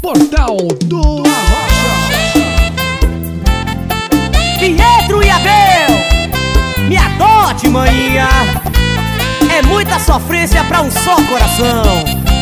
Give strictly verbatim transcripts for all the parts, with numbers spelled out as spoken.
Portal do Arrocha. Pietro e Abel, me adote, maninha. É muita sofrência pra um só coração.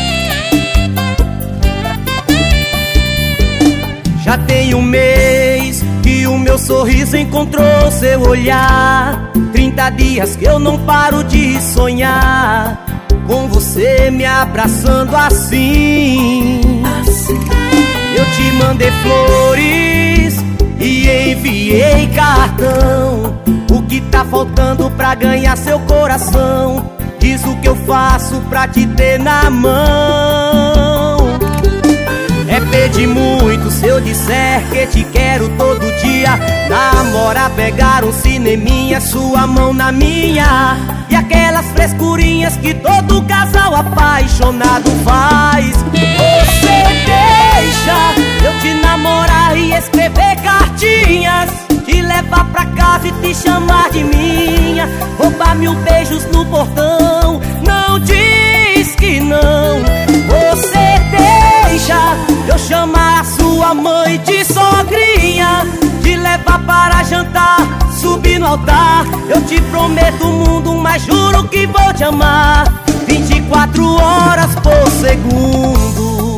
Já tem um mês que o meu sorriso encontrou seu olhar. Trinta dias que eu não paro de sonhar com você me abraçando assim. Eu te mandei flores e enviei cartão. O que tá faltando pra ganhar seu coração? Diz o que eu faço pra te ter na mão. É pedir muito se eu disser que te quero todo dia. Namorar, pegar um cineminha, sua mão na minha. E aquelas frescurinhas que todo casal apaixonado faz. Você deixa eu te namorar e escrever cartinhas, te levar pra casa e te chamar de minha. Roubar mil beijos no portão, não diz que não. Você deixa eu chamar a sua mãe de sogrinha, te levar para jantar, subir no altar. Eu te prometo o mundo, mas juro que vou te amar vinte e quatro horas por segundo.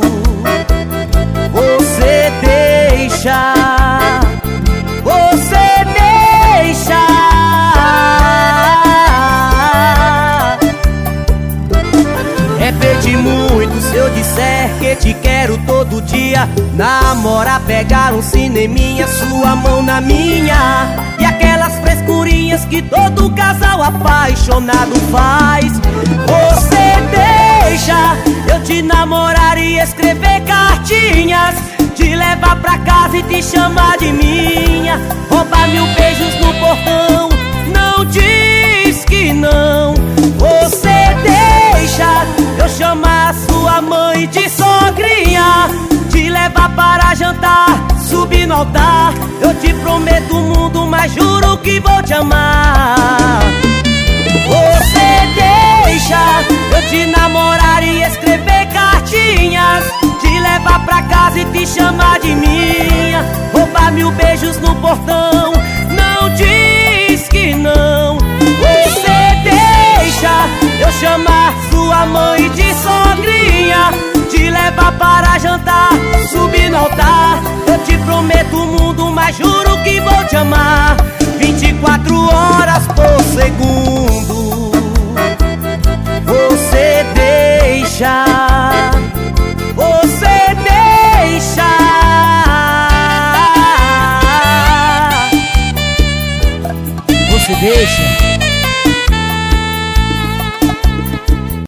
Você deixa, você deixa. É pedir muito se eu disser que te quero todo dia. Namorar, pegar um cineminha, sua mão na minha. E aquelas frescurinhas que todo casal apaixonado faz. Você deixa eu te namorar e escrever cartinhas, te levar pra casa e te chamar de minha. Roubar mil beijos no portão, não diz que não. Você deixa eu chamar a sua mãe de sogrinha, te levar para jantar, subir no altar. Eu te prometo o mundo, mas juro que vou te amar. Você deixa eu te namorar e escrever cartinhas, te levar pra casa e te chamar de minha. Roubar mil beijos no portão, não diz que não. Você deixa eu chamar sua mãe de sogrinha, te levar para jantar, subir no altar. Eu te prometo o mundo, mas juro que vou te amar vinte e quatro horas por segundo. Você deixa, você deixa. Você deixa.